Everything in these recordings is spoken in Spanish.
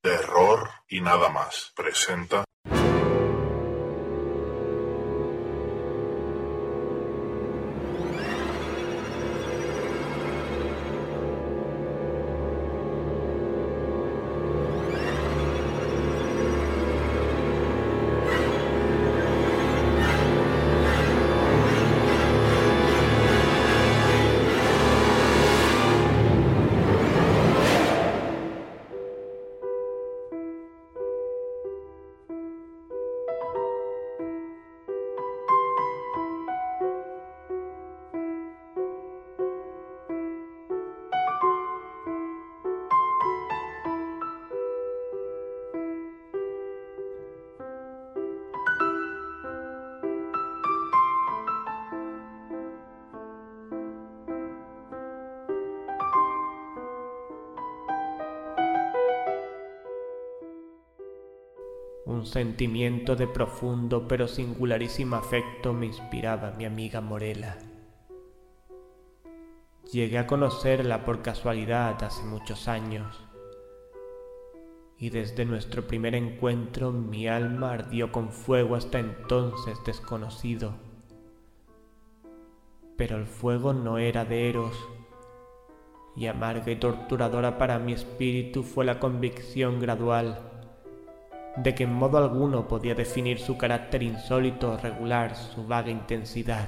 Terror y nada más presenta. Un sentimiento de profundo pero singularísimo afecto me inspiraba mi amiga Morela. Llegué a conocerla por casualidad hace muchos años, y desde nuestro primer encuentro mi alma ardió con fuego hasta entonces desconocido. Pero el fuego no era de Eros, y amarga y torturadora para mi espíritu fue la convicción gradual de que en modo alguno podía definir su carácter insólito o regular su vaga intensidad.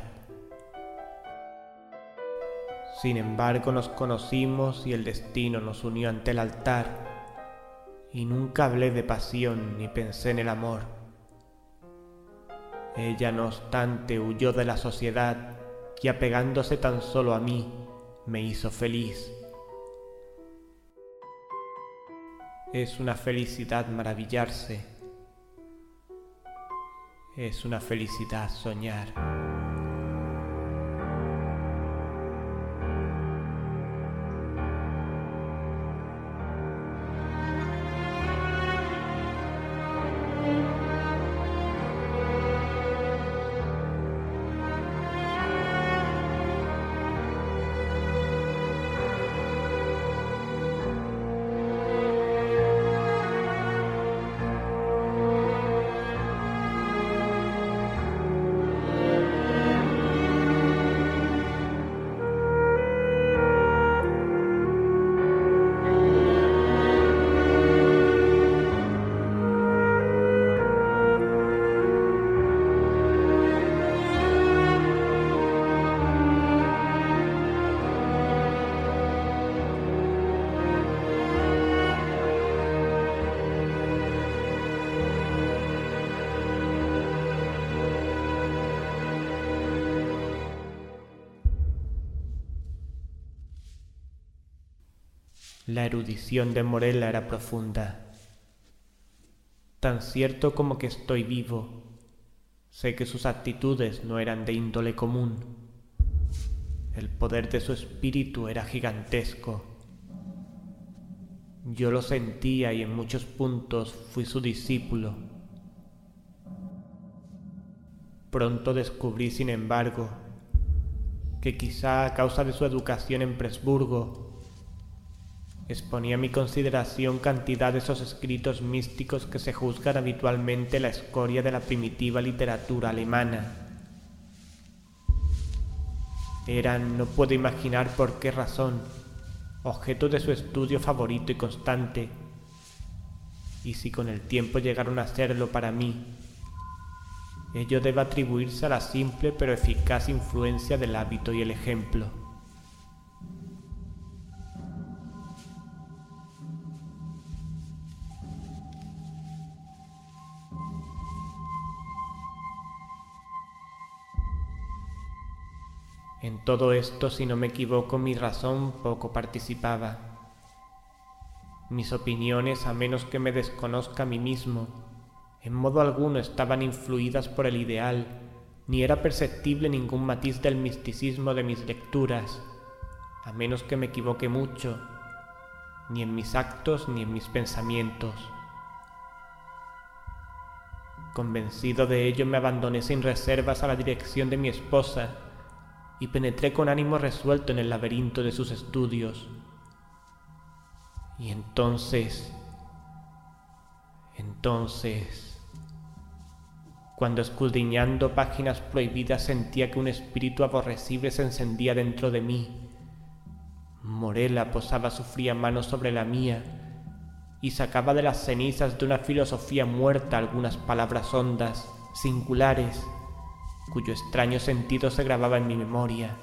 Sin embargo, nos conocimos y el destino nos unió ante el altar, y nunca hablé de pasión ni pensé en el amor. Ella, no obstante, huyó de la sociedad que, apegándose tan solo a mí, me hizo feliz. Es una felicidad maravillarse. Es una felicidad soñar. La erudición de Morela era profunda. Tan cierto como que estoy vivo, sé que sus actitudes no eran de índole común. El poder de su espíritu era gigantesco. Yo lo sentía y en muchos puntos fui su discípulo. Pronto descubrí, sin embargo, que quizá a causa de su educación en Presburgo, exponía a mi consideración cantidad de esos escritos místicos que se juzgan habitualmente la escoria de la primitiva literatura alemana. Eran, no puedo imaginar por qué razón, objeto de su estudio favorito y constante, y si con el tiempo llegaron a serlo para mí, ello debe atribuirse a la simple pero eficaz influencia del hábito y el ejemplo. En todo esto, si no me equivoco, mi razón poco participaba. Mis opiniones, a menos que me desconozca a mí mismo, en modo alguno estaban influidas por el ideal, ni era perceptible ningún matiz del misticismo de mis lecturas, a menos que me equivoque mucho, ni en mis actos ni en mis pensamientos. Convencido de ello, me abandoné sin reservas a la dirección de mi esposa y penetré con ánimo resuelto en el laberinto de sus estudios. Y entonces entonces, cuando escudriñando páginas prohibidas sentía que un espíritu aborrecible se encendía dentro de mí, Morella posaba su fría mano sobre la mía y sacaba de las cenizas de una filosofía muerta algunas palabras hondas, singulares, cuyo extraño sentido se grababa en mi memoria.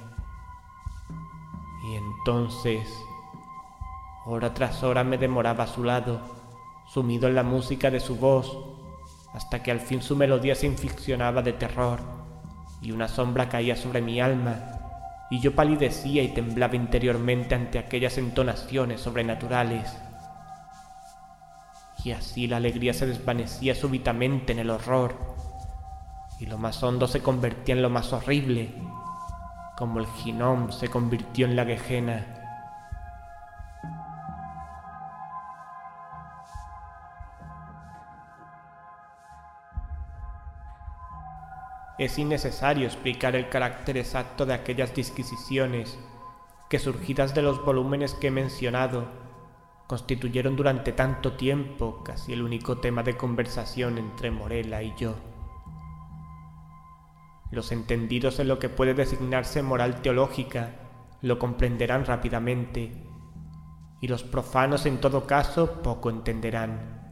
Y entonces, hora tras hora me demoraba a su lado, sumido en la música de su voz, hasta que al fin su melodía se inficionaba de terror, y una sombra caía sobre mi alma, y yo palidecía y temblaba interiormente ante aquellas entonaciones sobrenaturales. Y así la alegría se desvanecía súbitamente en el horror, y lo más hondo se convertía en lo más horrible, como el Hinnom se convirtió en la Gehenna. Es innecesario explicar el carácter exacto de aquellas disquisiciones que, surgidas de los volúmenes que he mencionado, constituyeron durante tanto tiempo casi el único tema de conversación entre Morella y yo. Los entendidos en lo que puede designarse moral teológica lo comprenderán rápidamente, y los profanos en todo caso poco entenderán.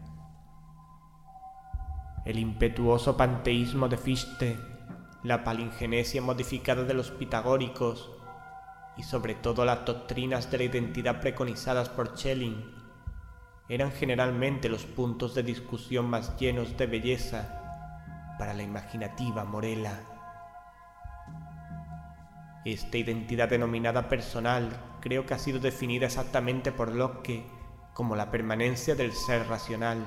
El impetuoso panteísmo de Fichte, la palingenesia modificada de los pitagóricos y sobre todo las doctrinas de la identidad preconizadas por Schelling eran generalmente los puntos de discusión más llenos de belleza para la imaginativa Morella. Esta identidad denominada personal creo que ha sido definida exactamente por Locke como la permanencia del ser racional.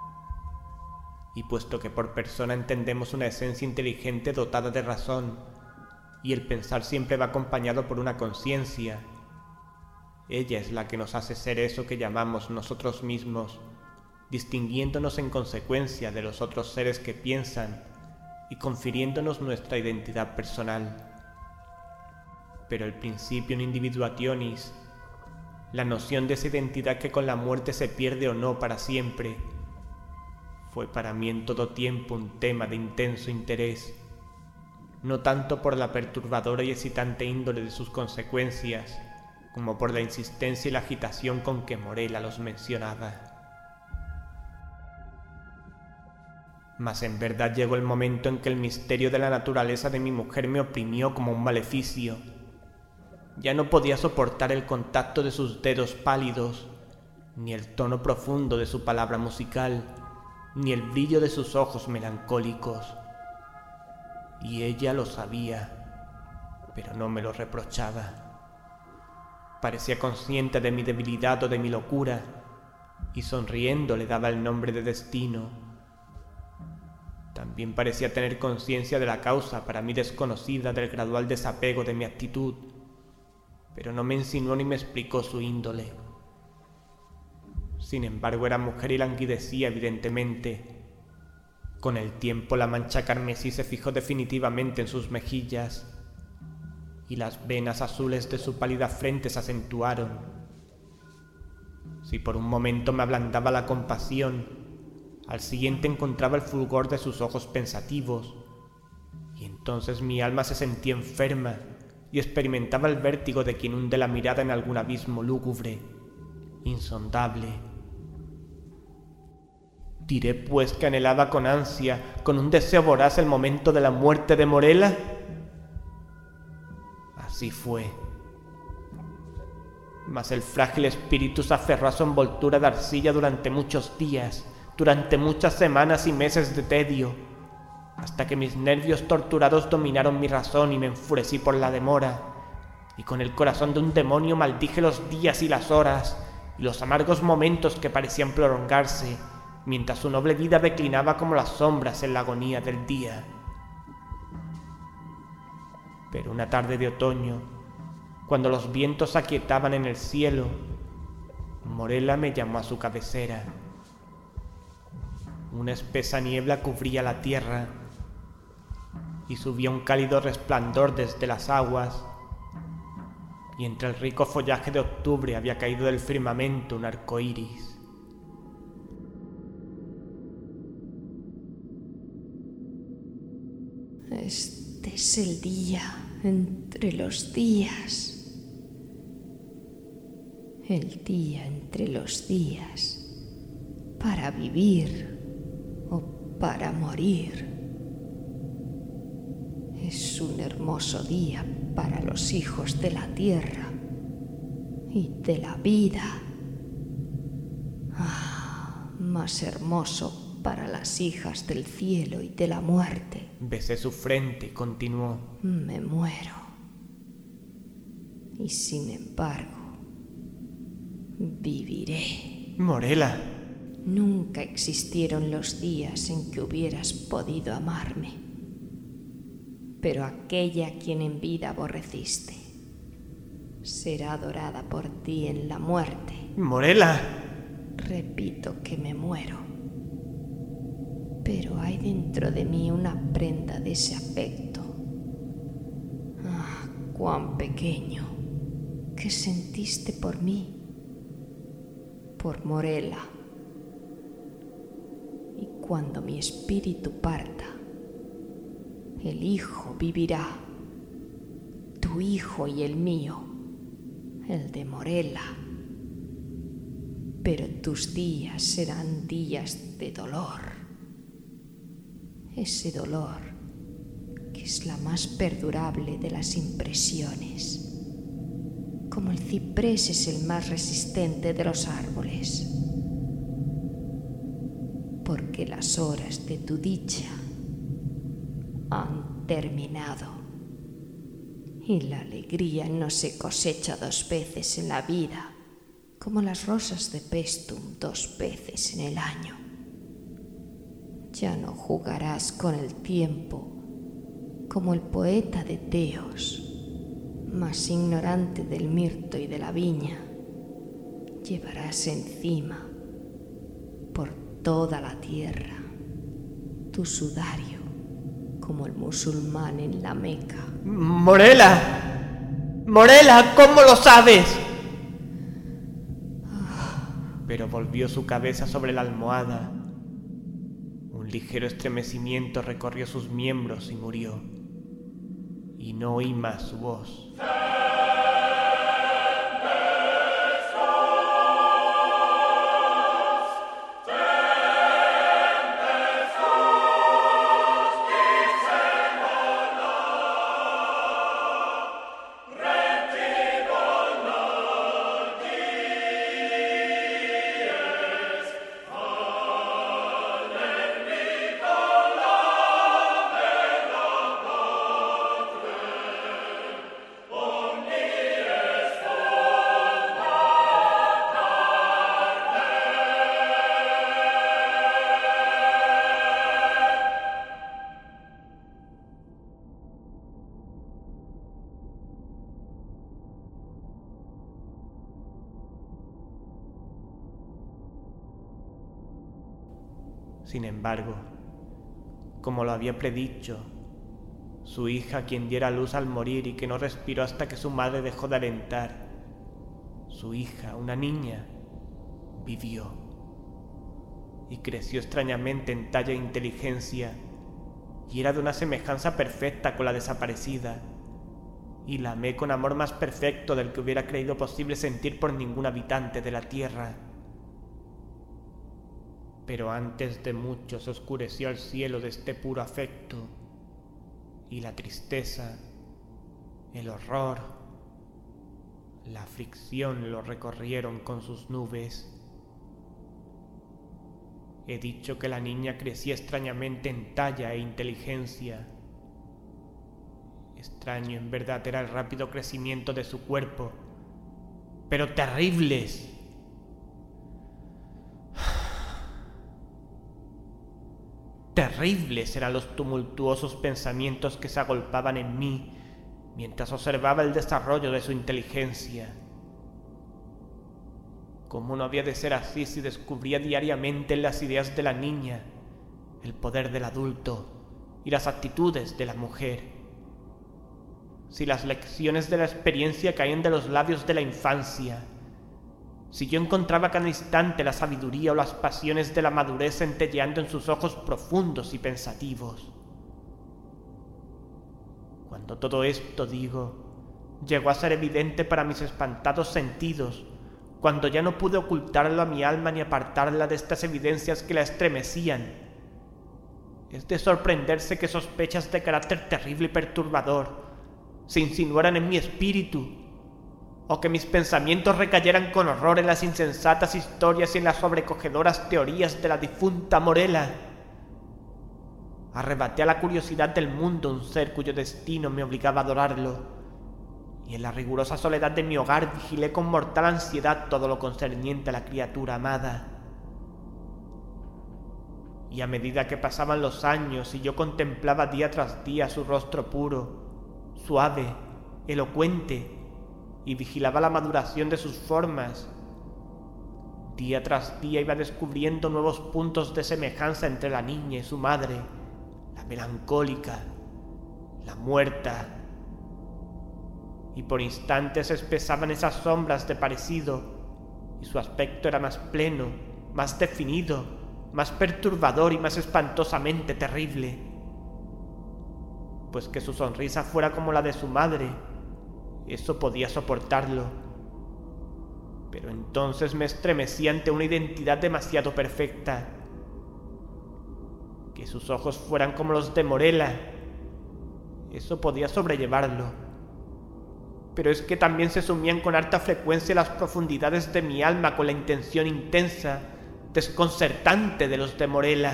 Y puesto que por persona entendemos una esencia inteligente dotada de razón, y el pensar siempre va acompañado por una conciencia, ella es la que nos hace ser eso que llamamos nosotros mismos, distinguiéndonos en consecuencia de los otros seres que piensan y confiriéndonos nuestra identidad personal. Pero el principium individuationis, la noción de esa identidad que con la muerte se pierde o no para siempre, fue para mí en todo tiempo un tema de intenso interés, no tanto por la perturbadora y excitante índole de sus consecuencias, como por la insistencia y la agitación con que Morella los mencionaba. Mas en verdad llegó el momento en que el misterio de la naturaleza de mi mujer me oprimió como un maleficio. Ya no podía soportar el contacto de sus dedos pálidos, ni el tono profundo de su palabra musical, ni el brillo de sus ojos melancólicos. Y ella lo sabía, pero no me lo reprochaba. Parecía consciente de mi debilidad o de mi locura, y sonriendo le daba el nombre de destino. También parecía tener conciencia de la causa para mí desconocida del gradual desapego de mi actitud, pero no me insinuó ni me explicó su índole. Sin embargo, era mujer y languidecía evidentemente. Con el tiempo la mancha carmesí se fijó definitivamente en sus mejillas, y las venas azules de su pálida frente se acentuaron. Si por un momento me ablandaba la compasión, al siguiente encontraba el fulgor de sus ojos pensativos, y entonces mi alma se sentía enferma y experimentaba el vértigo de quien hunde la mirada en algún abismo lúgubre, insondable. ¿Diré pues que anhelaba con ansia, con un deseo voraz el momento de la muerte de Morella? Así fue. Mas el frágil espíritu se aferró a su envoltura de arcilla durante muchos días, durante muchas semanas y meses de tedio, hasta que mis nervios torturados dominaron mi razón y me enfurecí por la demora, y con el corazón de un demonio maldije los días y las horas, y los amargos momentos que parecían prolongarse, mientras su noble vida declinaba como las sombras en la agonía del día. Pero una tarde de otoño, cuando los vientos se aquietaban en el cielo, Morella me llamó a su cabecera. Una espesa niebla cubría la tierra y subía un cálido resplandor desde las aguas, y entre el rico follaje de octubre había caído del firmamento un arco iris. Este es el día entre los días. El día entre los días. Para vivir o para morir. Es un hermoso día para los hijos de la tierra y de la vida. Más hermoso para las hijas del cielo y de la muerte. Besé su frente y continuó. Me muero. Y sin embargo, viviré. Morela. Nunca existieron los días en que hubieras podido amarme. Pero aquella a quien en vida aborreciste será adorada por ti en la muerte. Morela. Repito que me muero. Pero hay dentro de mí una prenda de ese afecto. Cuán pequeño que sentiste por mí, por Morela. Y cuando mi espíritu parta, el hijo vivirá, tu hijo y el mío, el de Morela. Pero tus días serán días de dolor. Ese dolor que es la más perdurable de las impresiones. Como el ciprés es el más resistente de los árboles. Porque las horas de tu dicha han terminado. Y la alegría no se cosecha 2 veces en la vida, como las rosas de Pestum 2 veces en el año. Ya no jugarás con el tiempo como el poeta de Teos, más ignorante del mirto y de la viña. Llevarás encima, por toda la tierra, tu sudario, como el musulmán en la Meca. ¡Morela! ¡Morela! ¿Cómo lo sabes? Pero volvió su cabeza sobre la almohada. Un ligero estremecimiento recorrió sus miembros y murió. Y no oí más su voz. Sin embargo, como lo había predicho, su hija, quien diera luz al morir y que no respiró hasta que su madre dejó de alentar, su hija, una niña, vivió y creció extrañamente en talla e inteligencia, y era de una semejanza perfecta con la desaparecida, y la amé con amor más perfecto del que hubiera creído posible sentir por ningún habitante de la tierra. Pero antes de mucho se oscureció el cielo de este puro afecto, y la tristeza, el horror, la aflicción lo recorrieron con sus nubes. He dicho que la niña crecía extrañamente en talla e inteligencia. Extraño en verdad era el rápido crecimiento de su cuerpo, pero terribles. Terribles eran los tumultuosos pensamientos que se agolpaban en mí mientras observaba el desarrollo de su inteligencia. ¿Cómo no había de ser así si descubría diariamente en las ideas de la niña el poder del adulto y las actitudes de la mujer? Si las lecciones de la experiencia caían de los labios de la infancia, si yo encontraba cada instante la sabiduría o las pasiones de la madurez centelleando en sus ojos profundos y pensativos. cuando todo esto, digo, llegó a ser evidente para mis espantados sentidos, cuando ya no pude ocultarlo a mi alma ni apartarla de estas evidencias que la estremecían. Es de sorprenderse que sospechas de carácter terrible y perturbador se insinuaran en mi espíritu, o que mis pensamientos recayeran con horror en las insensatas historias y en las sobrecogedoras teorías de la difunta Morela. Arrebaté a la curiosidad del mundo un ser cuyo destino me obligaba a adorarlo, y en la rigurosa soledad de mi hogar vigilé con mortal ansiedad todo lo concerniente a la criatura amada. Y a medida que pasaban los años y yo contemplaba día tras día su rostro puro, suave, elocuente, y vigilaba la maduración de sus formas, día tras día iba descubriendo nuevos puntos de semejanza entre la niña y su madre, la melancólica, la muerta, y por instantes se espesaban esas sombras de parecido, y su aspecto era más pleno, más definido, más perturbador y más espantosamente terrible. Pues que su sonrisa fuera como la de su madre, eso podía soportarlo. Pero entonces me estremecí ante una identidad demasiado perfecta. Que sus ojos fueran como los de Morela, eso podía sobrellevarlo. Pero es que también se sumían con harta frecuencia las profundidades de mi alma con la intención intensa, desconcertante de los de Morela.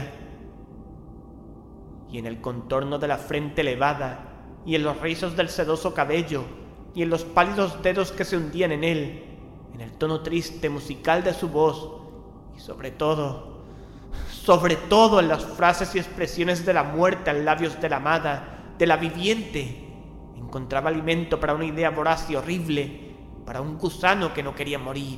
Y en el contorno de la frente elevada, y en los rizos del sedoso cabello, y en los pálidos dedos que se hundían en él, en el tono triste, musical de su voz, y sobre todo en las frases y expresiones de la muerte en labios de la amada, de la viviente, encontraba alimento para una idea voraz y horrible, para un gusano que no quería morir.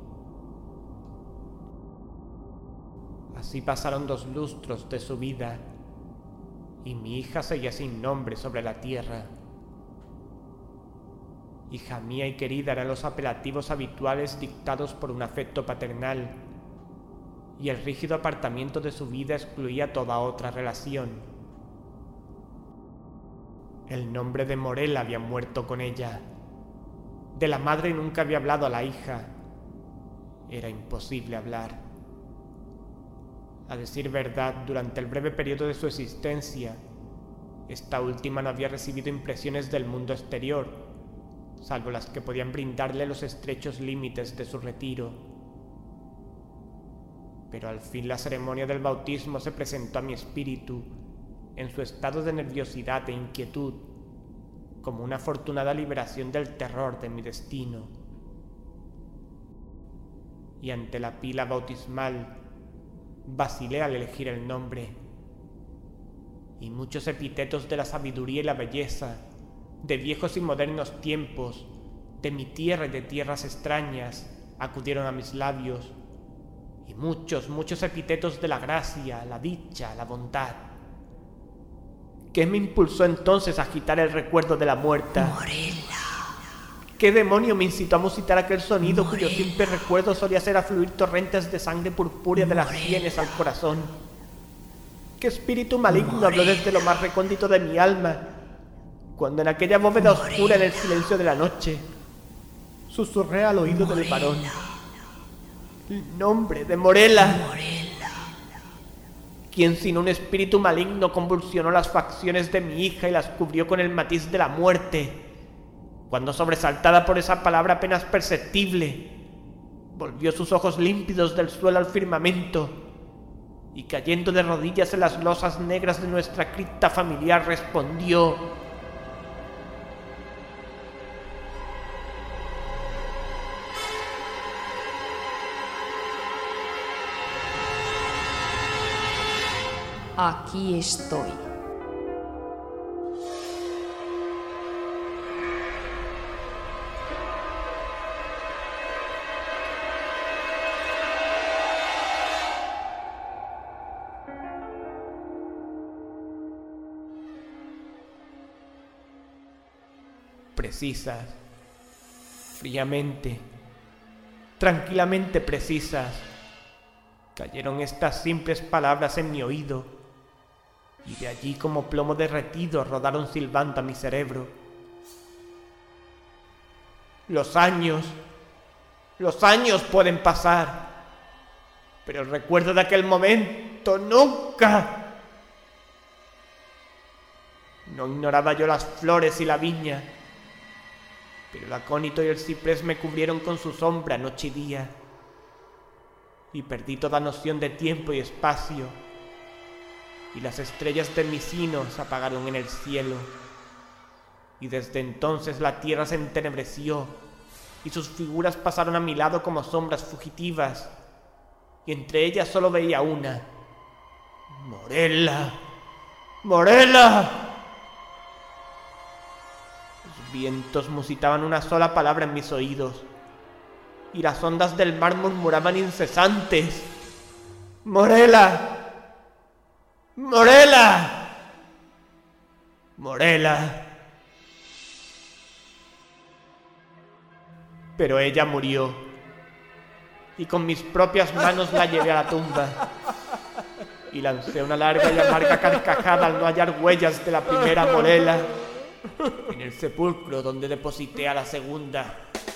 Así pasaron 2 lustros de su vida, y mi hija seguía sin nombre sobre la tierra. Hija mía y querida eran los apelativos habituales dictados por un afecto paternal, y el rígido apartamiento de su vida excluía toda otra relación. El nombre de Morela había muerto con ella. De la madre nunca había hablado a la hija. Era imposible hablar. A decir verdad, durante el breve periodo de su existencia, esta última no había recibido impresiones del mundo exterior, salvo las que podían brindarle los estrechos límites de su retiro. Pero al fin la ceremonia del bautismo se presentó a mi espíritu, en su estado de nerviosidad e inquietud, como una afortunada liberación del terror de mi destino. Y ante la pila bautismal, vacilé al elegir el nombre, y muchos epítetos de la sabiduría y la belleza, de viejos y modernos tiempos, de mi tierra y de tierras extrañas, acudieron a mis labios, y muchos epítetos de la gracia, la dicha, la bondad. ¿Qué me impulsó entonces a agitar el recuerdo de la muerta? Morela. ¿Qué demonio me incitó a musitar aquel sonido cuyo simple recuerdo solía hacer afluir torrentes de sangre purpúrea de las sienes al corazón? ¿Qué espíritu maligno habló desde lo más recóndito de mi alma, cuando en aquella bóveda oscura en el silencio de la noche susurré al oído del varón el nombre de Morela? ¿Quién sino un espíritu maligno convulsionó las facciones de mi hija y las cubrió con el matiz de la muerte, cuando, sobresaltada por esa palabra apenas perceptible, volvió sus ojos límpidos del suelo al firmamento y, cayendo de rodillas en las losas negras de nuestra cripta familiar, respondió: Aquí estoy. Precisas, fríamente, tranquilamente precisas, cayeron estas simples palabras en mi oído, y de allí como plomo derretido rodaron silbando a mi cerebro. Los años pueden pasar, pero el recuerdo de aquel momento nunca. No ignoraba yo las flores y la viña, pero el acónito y el ciprés me cubrieron con su sombra noche y día, y perdí toda noción de tiempo y espacio, y las estrellas de mis sino se apagaron en el cielo, y desde entonces la tierra se entenebreció, y sus figuras pasaron a mi lado como sombras fugitivas, y entre ellas solo veía una: Morella, Morella. Los vientos musitaban una sola palabra en mis oídos, y las ondas del mar murmuraban incesantes: Morella, Morella, Morella. Pero ella murió, y con mis propias manos la llevé a la tumba, y lancé una larga y amarga carcajada al no hallar huellas de la primera Morella en el sepulcro donde deposité a la segunda.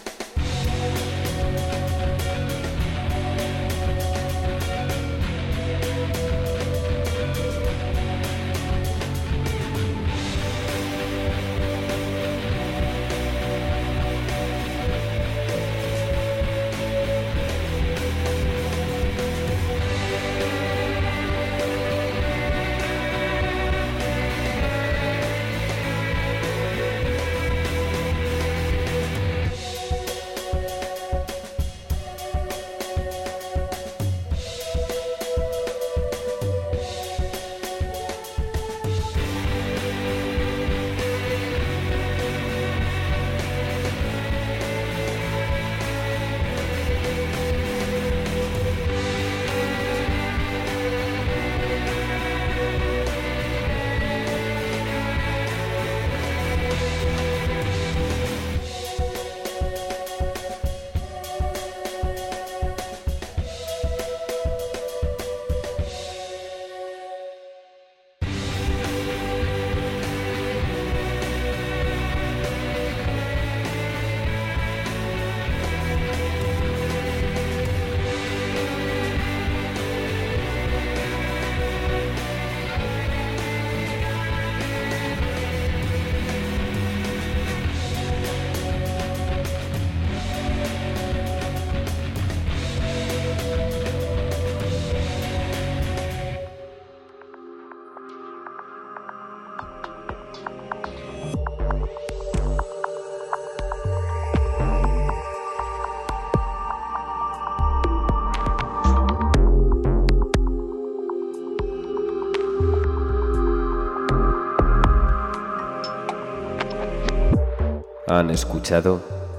Han escuchado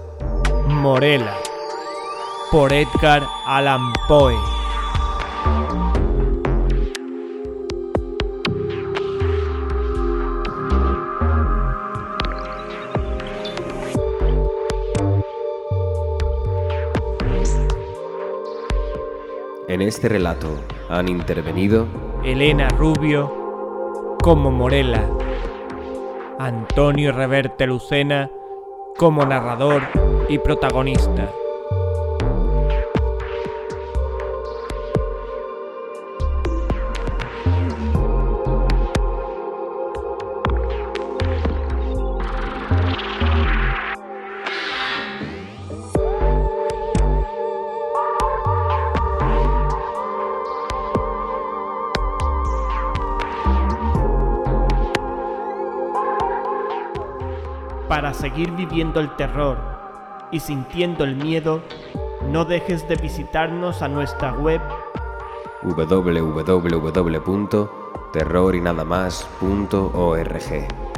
Morella, por Edgar Allan Poe. En este relato han intervenido Elena Rubio como Morella, Antonio Reverte Lucena como narrador y protagonista. Para seguir viviendo el terror y sintiendo el miedo, no dejes de visitarnos a nuestra web www.terrorinadamas.org.